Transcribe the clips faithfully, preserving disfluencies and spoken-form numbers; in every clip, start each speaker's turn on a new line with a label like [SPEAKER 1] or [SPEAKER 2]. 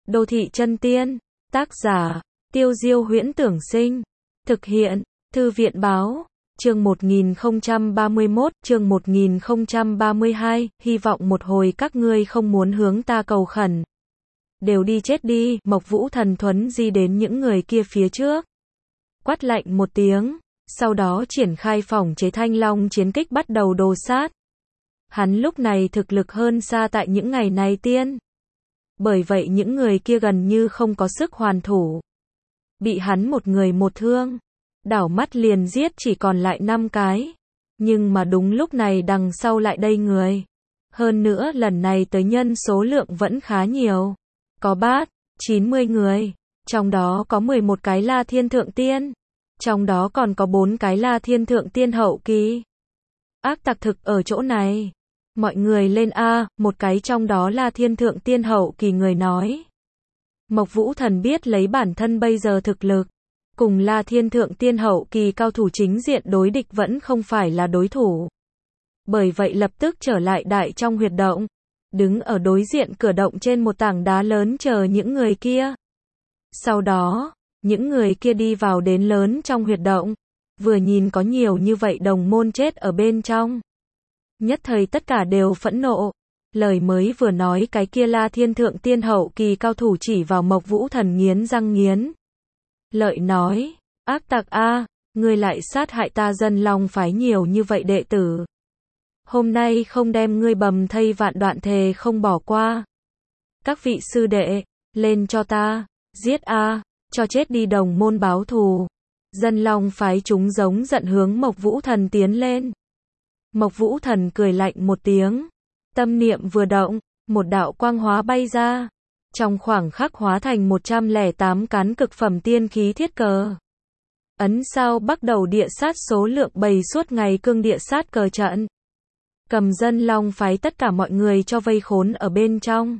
[SPEAKER 1] Đô thị chân tiên. Tác giả, Tiêu Diêu Huyễn Tưởng Sinh. Thực hiện, Thư viện Báo. Chương một nghìn không trăm ba mươi mốt, chương một nghìn không trăm ba mươi hai, hy vọng một hồi các ngươi không muốn hướng ta cầu khẩn. Đều đi chết đi, Mộc Vũ Thần thuấn di đến những người kia phía trước. Quát lạnh một tiếng, sau đó triển khai phỏng chế Thanh Long chiến kích bắt đầu đồ sát. Hắn lúc này thực lực hơn xa tại những ngày này tiên. Bởi vậy những người kia gần như không có sức hoàn thủ. Bị hắn một người một thương. Đảo mắt liền giết chỉ còn lại năm cái. Nhưng mà đúng lúc này đằng sau lại đây người. Hơn nữa lần này tới nhân số lượng vẫn khá nhiều. Có bát, chín mươi người. Trong đó có mười một cái La Thiên Thượng Tiên. Trong đó còn có bốn cái La Thiên Thượng Tiên hậu kỳ. Ác tặc thực ở chỗ này. Mọi người lên A, một cái trong đó là Thiên Thượng Tiên hậu kỳ người nói. Mộc Vũ Thần biết lấy bản thân bây giờ thực lực. Cùng là Thiên Thượng Tiên hậu kỳ cao thủ chính diện đối địch vẫn không phải là đối thủ. Bởi vậy lập tức trở lại đại trong huyệt động. Đứng ở đối diện cửa động trên một tảng đá lớn chờ những người kia. Sau đó, những người kia đi vào đến lớn trong huyệt động. Vừa nhìn có nhiều như vậy đồng môn chết ở bên trong. Nhất thời tất cả đều phẫn nộ. Lời mới vừa nói cái kia là Thiên Thượng Tiên hậu kỳ cao thủ chỉ vào Mộc Vũ Thần nghiến răng nghiến lợi nói, ác tặc a, ngươi lại sát hại ta Dân Long phái nhiều như vậy đệ tử. Hôm nay không đem ngươi bầm thây vạn đoạn thề không bỏ qua. Các vị sư đệ, lên cho ta, giết a, cho chết đi đồng môn báo thù. Dân Long phái chúng giống giận hướng Mộc Vũ Thần tiến lên. Mộc Vũ Thần cười lạnh một tiếng. Tâm niệm vừa động, một đạo quang hóa bay ra. Trong khoảng khắc hóa thành một trăm lẻ tám cán cực phẩm tiên khí thiết cờ. Ấn sao bắt đầu địa sát số lượng bày suốt ngày cương địa sát cờ trận. Cầm Dân Long phái tất cả mọi người cho vây khốn ở bên trong.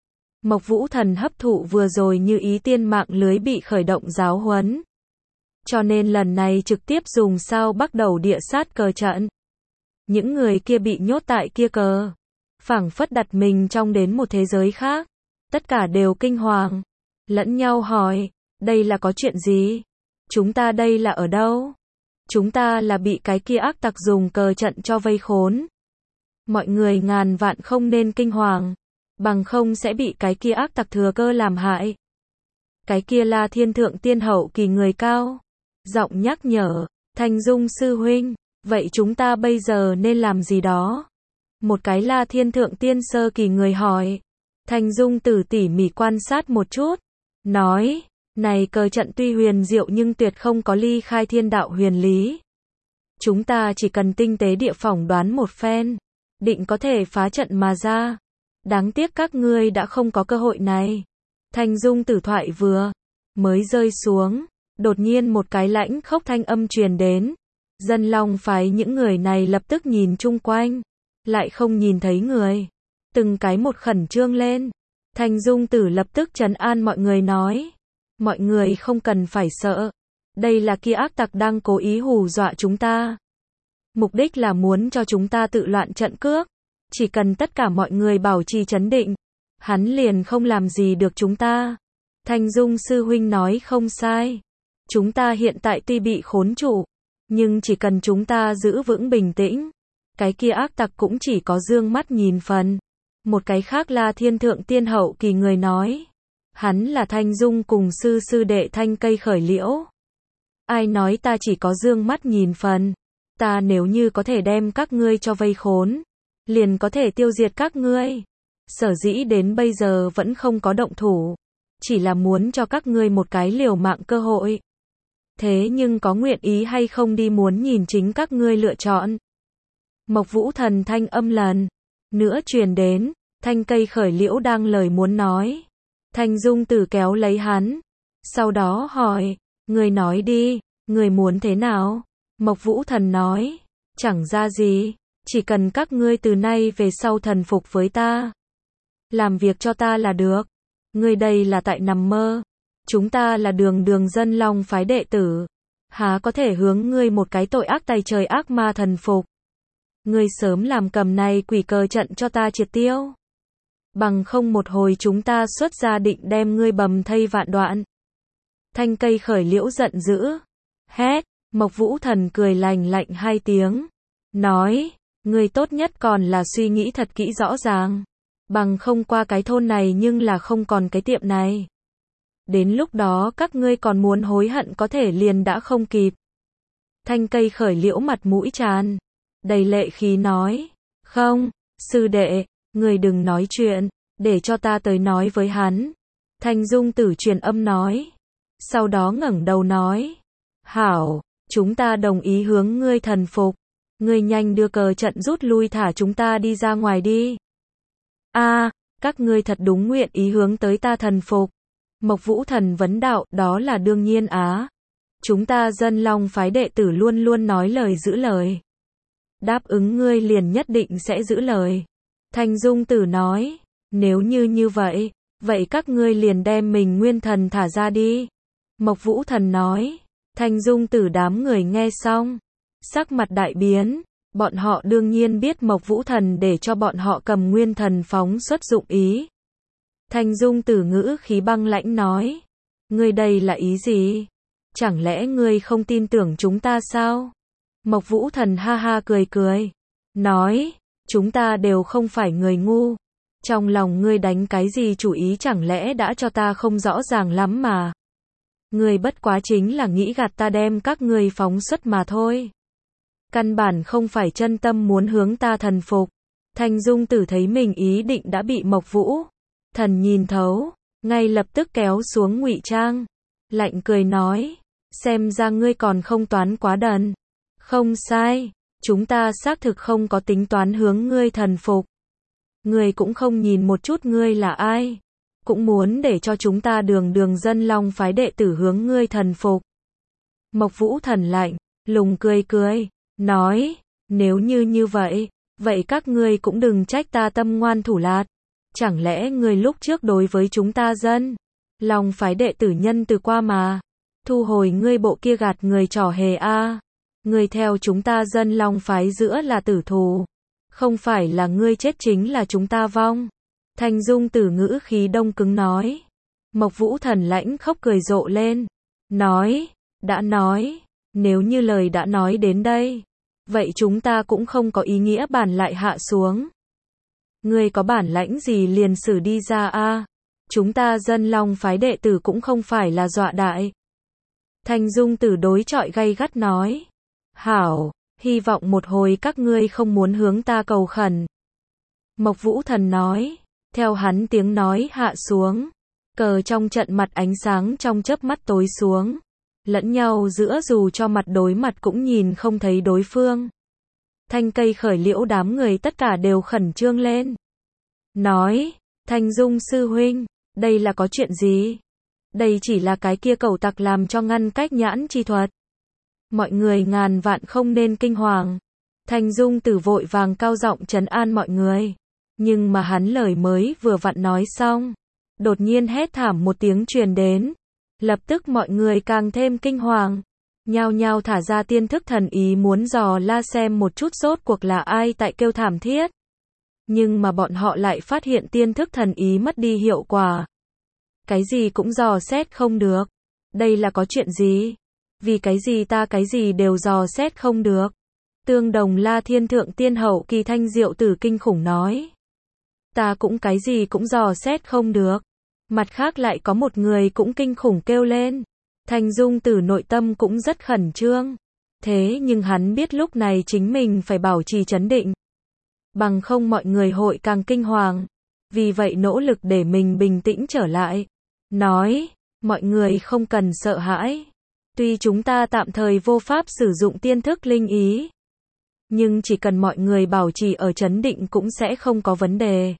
[SPEAKER 1] Mộc Vũ Thần hấp thụ vừa rồi như ý tiên mạng lưới bị khởi động giáo huấn. Cho nên lần này trực tiếp dùng sao bắt đầu địa sát cờ trận. Những người kia bị nhốt tại kia cờ. Phảng phất đặt mình trong đến một thế giới khác. Tất cả đều kinh hoàng. Lẫn nhau hỏi, đây là có chuyện gì? Chúng ta đây là ở đâu? Chúng ta là bị cái kia ác tặc dùng cờ trận cho vây khốn. Mọi người ngàn vạn không nên kinh hoàng. Bằng không sẽ bị cái kia ác tặc thừa cơ làm hại. Cái kia là Thiên Thượng Tiên hậu kỳ người cao. Giọng nhắc nhở, Thanh Dung sư huynh. Vậy chúng ta bây giờ nên làm gì đó? Một cái là Thiên Thượng Tiên sơ kỳ người hỏi. Thanh Dung tử tỉ mỉ quan sát một chút. Nói, này cờ trận tuy huyền diệu nhưng tuyệt không có ly khai thiên đạo huyền lý. Chúng ta chỉ cần tinh tế địa phỏng đoán một phen. Định có thể phá trận mà ra. Đáng tiếc các ngươi đã không có cơ hội này. Thanh Dung tử thoại vừa mới rơi xuống. Đột nhiên một cái lãnh khốc thanh âm truyền đến. Dân Long phái những người này lập tức nhìn chung quanh. Lại không nhìn thấy người. Từng cái một khẩn trương lên. Thanh Dung tử lập tức trấn an mọi người nói. Mọi người không cần phải sợ. Đây là kia ác tặc đang cố ý hù dọa chúng ta. Mục đích là muốn cho chúng ta tự loạn trận cước. Chỉ cần tất cả mọi người bảo trì trấn định. Hắn liền không làm gì được chúng ta. Thanh Dung sư huynh nói không sai. Chúng ta hiện tại tuy bị khốn trụ. Nhưng chỉ cần chúng ta giữ vững bình tĩnh. Cái kia ác tặc cũng chỉ có dương mắt nhìn phần. Một cái khác là Thiên Thượng Tiên hậu kỳ người nói. Hắn là Thanh Dung cùng sư sư đệ Thanh Cây Khởi Liễu. Ai nói ta chỉ có dương mắt nhìn phần. Ta nếu như có thể đem các ngươi cho vây khốn. Liền có thể tiêu diệt các ngươi. Sở dĩ đến bây giờ vẫn không có động thủ. Chỉ là muốn cho các ngươi một cái liều mạng cơ hội. Thế nhưng có nguyện ý hay không đi muốn nhìn chính các ngươi lựa chọn. Mộc Vũ Thần thanh âm lần nữa truyền đến. Thanh Cây Khởi Liễu đang lời muốn nói. Thanh Dung tử kéo lấy hắn. Sau đó hỏi. Người nói đi. Người muốn thế nào? Mộc Vũ Thần nói. Chẳng ra gì. Chỉ cần các ngươi từ nay về sau thần phục với ta. Làm việc cho ta là được. Ngươi đây là tại nằm mơ. Chúng ta là đường đường Dân Long phái đệ tử. Há có thể hướng ngươi một cái tội ác tày trời ác ma thần phục. Ngươi sớm làm cầm này quỷ cờ trận cho ta triệt tiêu. Bằng không một hồi chúng ta xuất ra định đem ngươi bầm thây vạn đoạn. Thanh Cây Khởi Liễu giận dữ. Hét, Mộc Vũ Thần cười lành lạnh hai tiếng. Nói, ngươi tốt nhất còn là suy nghĩ thật kỹ rõ ràng. Bằng không qua cái thôn này nhưng là không còn cái tiệm này. Đến lúc đó các ngươi còn muốn hối hận có thể liền đã không kịp. Thanh Cây Khởi Liễu mặt mũi tràn đầy lệ khí nói. Không, sư đệ, ngươi đừng nói chuyện, để cho ta tới nói với hắn. Thanh Dung Tử truyền âm nói. Sau đó ngẩng đầu nói. Hảo, chúng ta đồng ý hướng ngươi thần phục. Ngươi nhanh đưa cờ trận rút lui thả chúng ta đi ra ngoài đi. A, các ngươi thật đúng nguyện ý hướng tới ta thần phục. Mộc Vũ Thần vấn đạo, đó là đương nhiên á. Chúng ta Dân Long phái đệ tử luôn luôn nói lời giữ lời. Đáp ứng ngươi liền nhất định sẽ giữ lời. Thanh Dung Tử nói, nếu như như vậy, vậy các ngươi liền đem mình nguyên thần thả ra đi. Mộc Vũ Thần nói. Thanh Dung Tử đám người nghe xong, sắc mặt đại biến, bọn họ đương nhiên biết Mộc Vũ Thần để cho bọn họ cầm nguyên thần phóng xuất dụng ý. Thanh Dung Tử ngữ khí băng lãnh nói, ngươi đây là ý gì? Chẳng lẽ ngươi không tin tưởng chúng ta sao? Mộc Vũ Thần ha ha cười cười, nói, chúng ta đều không phải người ngu. Trong lòng ngươi đánh cái gì chủ ý chẳng lẽ đã cho ta không rõ ràng lắm mà. Ngươi bất quá chính là nghĩ gạt ta đem các ngươi phóng xuất mà thôi. Căn bản không phải chân tâm muốn hướng ta thần phục. Thanh Dung Tử thấy mình ý định đã bị Mộc Vũ Thần nhìn thấu, ngay lập tức kéo xuống ngụy trang, lạnh cười nói, xem ra ngươi còn không toán quá đần. Không sai, chúng ta xác thực không có tính toán hướng ngươi thần phục. Ngươi cũng không nhìn một chút ngươi là ai, cũng muốn để cho chúng ta đường đường Dân Long phái đệ tử hướng ngươi thần phục. Mộc Vũ Thần lạnh lùng cười cười, nói, nếu như như vậy, vậy các ngươi cũng đừng trách ta tâm ngoan thủ lạt. Chẳng lẽ ngươi lúc trước đối với chúng ta Dân Long phái đệ tử nhân từ qua mà, thu hồi ngươi bộ kia gạt người trò hề a. À. Ngươi theo chúng ta Dân Long phái giữa là tử thù, không phải là ngươi chết chính là chúng ta vong. Thanh Dung Tử ngữ khí đông cứng nói. Mộc Vũ Thần lãnh khóc cười rộ lên, nói, đã nói, nếu như lời đã nói đến đây, vậy chúng ta cũng không có ý nghĩa bàn lại hạ xuống. Ngươi có bản lãnh gì liền xử đi ra a, à? Chúng ta Dân Long phái đệ tử cũng không phải là dọa đại. Thanh Dung Tử đối chọi gay gắt nói, hảo, hy vọng một hồi các ngươi không muốn hướng ta cầu khẩn. Mộc Vũ Thần nói, theo hắn tiếng nói hạ xuống, cờ trong trận mặt ánh sáng trong chớp mắt tối xuống, lẫn nhau giữa dù cho mặt đối mặt cũng nhìn không thấy đối phương. Thanh Cây Khởi Liễu đám người tất cả đều khẩn trương lên. Nói, Thanh Dung sư huynh, đây là có chuyện gì? Đây chỉ là cái kia cẩu tặc làm cho ngăn cách nhãn chi thuật. Mọi người ngàn vạn không nên kinh hoàng. Thanh Dung Tử vội vàng cao giọng trấn an mọi người. Nhưng mà hắn lời mới vừa vặn nói xong, đột nhiên hét thảm một tiếng truyền đến. Lập tức mọi người càng thêm kinh hoàng, nhao nhao thả ra tiên thức thần ý muốn dò la xem một chút rốt cuộc là ai tại kêu thảm thiết. Nhưng mà bọn họ lại phát hiện tiên thức thần ý mất đi hiệu quả. Cái gì cũng dò xét không được. Đây là có chuyện gì? Vì cái gì ta cái gì đều dò xét không được? Tương Đồng La Thiên Thượng Tiên Hậu Kỳ Thanh Diệu Tử kinh khủng nói. Ta cũng cái gì cũng dò xét không được. Mặt khác lại có một người cũng kinh khủng kêu lên. Thanh Dung Tử nội tâm cũng rất khẩn trương. Thế nhưng hắn biết lúc này chính mình phải bảo trì trấn định. Bằng không mọi người hội càng kinh hoàng. Vì vậy nỗ lực để mình bình tĩnh trở lại. Nói, mọi người không cần sợ hãi. Tuy chúng ta tạm thời vô pháp sử dụng tiên thức linh ý, nhưng chỉ cần mọi người bảo trì ở trấn định cũng sẽ không có vấn đề.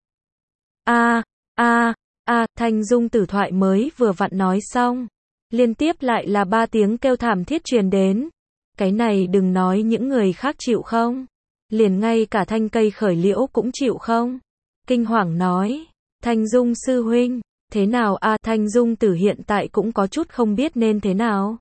[SPEAKER 1] A, a, a, Thanh Dung Tử thoại mới vừa vặn nói xong, liên tiếp lại là ba tiếng kêu thảm thiết truyền đến. Cái này đừng nói những người khác chịu không, liền ngay cả Thanh Cây Khởi Liễu cũng chịu không. Kinh hoàng nói, Thanh Dung sư huynh, thế nào a? À, Thanh Dung Tử hiện tại cũng có chút không biết nên thế nào.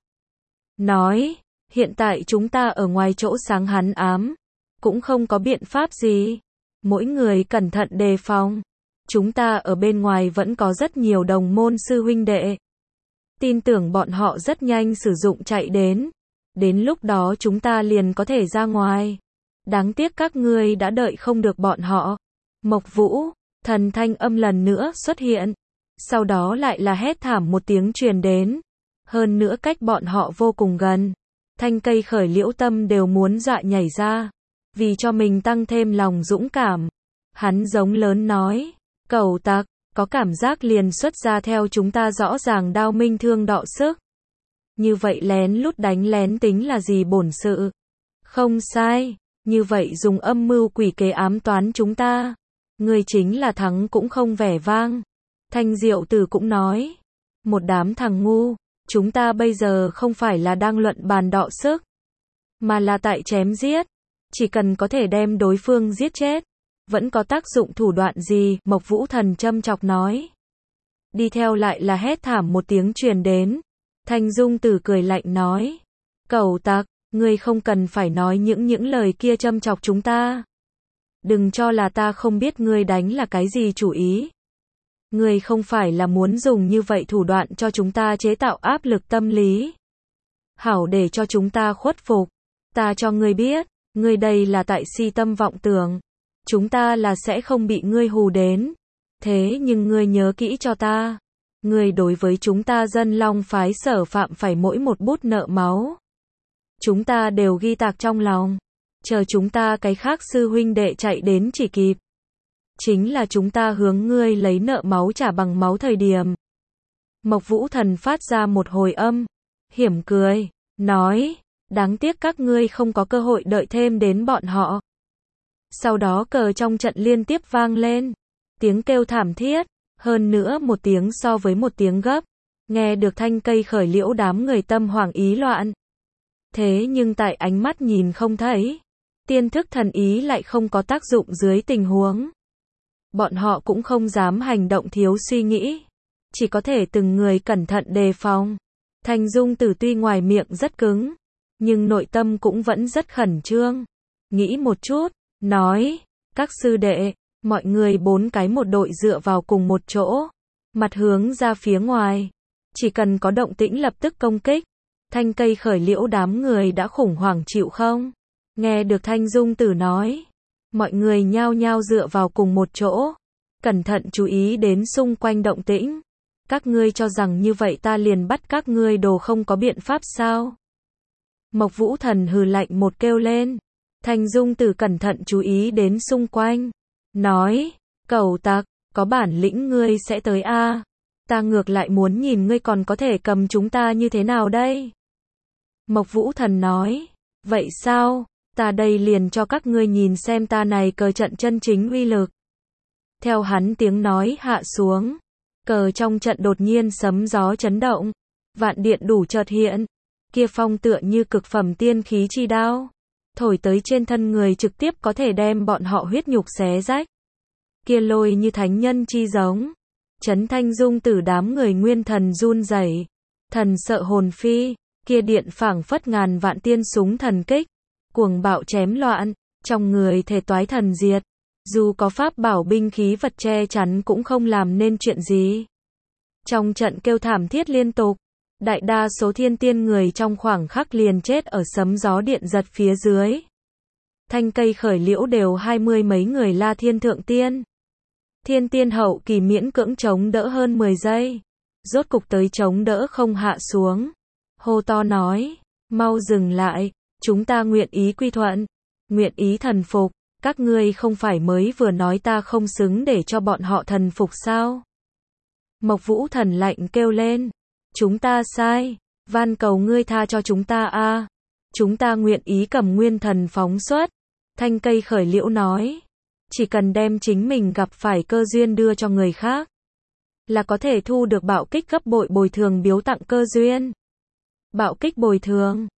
[SPEAKER 1] Nói, hiện tại chúng ta ở ngoài chỗ sáng hắn ám, cũng không có biện pháp gì. Mỗi người cẩn thận đề phòng. Chúng ta ở bên ngoài vẫn có rất nhiều đồng môn sư huynh đệ. Tin tưởng bọn họ rất nhanh sử dụng chạy đến. Đến lúc đó chúng ta liền có thể ra ngoài. Đáng tiếc các ngươi đã đợi không được bọn họ. Mộc Vũ, Thần thanh âm lần nữa xuất hiện. Sau đó lại là hét thảm một tiếng truyền đến. Hơn nữa cách bọn họ vô cùng gần. Thanh Cây Khởi Liễu tâm đều muốn dọa nhảy ra. Vì cho mình tăng thêm lòng dũng cảm. Hắn giống lớn nói. Cẩu tặc, có cảm giác liền xuất ra theo chúng ta rõ ràng đao minh thương đọ sức. Như vậy lén lút đánh lén tính là gì bổn sự? Không sai, như vậy dùng âm mưu quỷ kế ám toán chúng ta. Người chính là thắng cũng không vẻ vang. Thanh Diệu Tử cũng nói. Một đám thằng ngu, chúng ta bây giờ không phải là đang luận bàn đọ sức. Mà là tại chém giết. Chỉ cần có thể đem đối phương giết chết. Vẫn có tác dụng thủ đoạn gì, Mộc Vũ Thần châm chọc nói. Đi theo lại là hét thảm một tiếng truyền đến. Thanh Dung Tử cười lạnh nói. Cẩu tặc, ngươi không cần phải nói những những lời kia châm chọc chúng ta. Đừng cho là ta không biết ngươi đánh là cái gì chủ ý. Ngươi không phải là muốn dùng như vậy thủ đoạn cho chúng ta chế tạo áp lực tâm lý. Hảo để cho chúng ta khuất phục. Ta cho ngươi biết, ngươi đây là tại si tâm vọng tưởng. Chúng ta là sẽ không bị ngươi hù đến. Thế nhưng ngươi nhớ kỹ cho ta. Ngươi đối với chúng ta Dân Long phái Sở phạm phải mỗi một bút nợ máu. Chúng ta đều ghi tạc trong lòng. Chờ chúng ta cái khác sư huynh đệ chạy đến chỉ kịp. Chính là chúng ta hướng ngươi lấy nợ máu trả bằng máu thời điểm. Mộc Vũ Thần phát ra một hồi âm. Hiểm cười. Nói. Đáng tiếc các ngươi không có cơ hội đợi thêm đến bọn họ. Sau đó cờ trong trận liên tiếp vang lên. Tiếng kêu thảm thiết. Hơn nữa một tiếng so với một tiếng gấp. Nghe được Thanh Cây Khởi Liễu đám người tâm hoảng ý loạn. Thế nhưng tại ánh mắt nhìn không thấy. Tiên thức thần ý lại không có tác dụng dưới tình huống. Bọn họ cũng không dám hành động thiếu suy nghĩ. Chỉ có thể từng người cẩn thận đề phòng. Thanh Dung Tử tuy ngoài miệng rất cứng. Nhưng nội tâm cũng vẫn rất khẩn trương. Nghĩ một chút. Nói. Các sư đệ. Mọi người bốn cái một đội dựa vào cùng một chỗ. Mặt hướng ra phía ngoài. Chỉ cần có động tĩnh lập tức công kích. Thanh Cây Khởi Liễu đám người đã khủng hoảng chịu không? Nghe được Thanh Dung Tử nói. Mọi người nhao nhao dựa vào cùng một chỗ. Cẩn thận chú ý đến xung quanh động tĩnh. Các ngươi cho rằng như vậy ta liền bắt các ngươi đồ không có biện pháp sao? Mộc Vũ Thần hừ lạnh một kêu lên. Thanh Dung Tử cẩn thận chú ý đến xung quanh. Nói. Cẩu tặc, có bản lĩnh ngươi sẽ tới a à? Ta ngược lại muốn nhìn ngươi còn có thể cầm chúng ta như thế nào đây? Mộc Vũ Thần nói. Vậy sao? Ta đây liền cho các ngươi nhìn xem ta này cờ trận chân chính uy lực. Theo hắn tiếng nói hạ xuống. Cờ trong trận đột nhiên sấm gió chấn động. Vạn điện đủ chợt hiện. Kia phong tựa như cực phẩm tiên khí chi đao. Thổi tới trên thân người trực tiếp có thể đem bọn họ huyết nhục xé rách. Kia lôi như thánh nhân chi giống. Chấn Thanh Dung Tử đám người nguyên thần run rẩy. Thần sợ hồn phi. Kia điện phảng phất ngàn vạn tiên súng thần kích. Cuồng bạo chém loạn. Trong người thể toái thần diệt. Dù có pháp bảo binh khí vật che chắn cũng không làm nên chuyện gì. Trong trận kêu thảm thiết liên tục. Đại đa số thiên tiên người trong khoảng khắc liền chết ở sấm gió điện giật phía dưới. Thanh Cây Khởi Liễu đều hai mươi mấy người La Thiên Thượng Tiên. Thiên tiên hậu kỳ miễn cưỡng chống đỡ hơn mười giây. Rốt cục tới chống đỡ không hạ xuống. Hô to nói. Mau dừng lại. Chúng ta nguyện ý quy thuận. Nguyện ý thần phục. Các ngươi không phải mới vừa nói ta không xứng để cho bọn họ thần phục sao? Mộc Vũ Thần lạnh kêu lên. Chúng ta sai. Van cầu ngươi tha cho chúng ta a à. Chúng ta nguyện ý cầm nguyên thần phóng xuất. Thanh Cây Khởi Liễu nói. Chỉ cần đem chính mình gặp phải cơ duyên đưa cho người khác. Là có thể thu được bạo kích gấp bội bồi thường biếu tặng cơ duyên. Bạo kích bồi thường.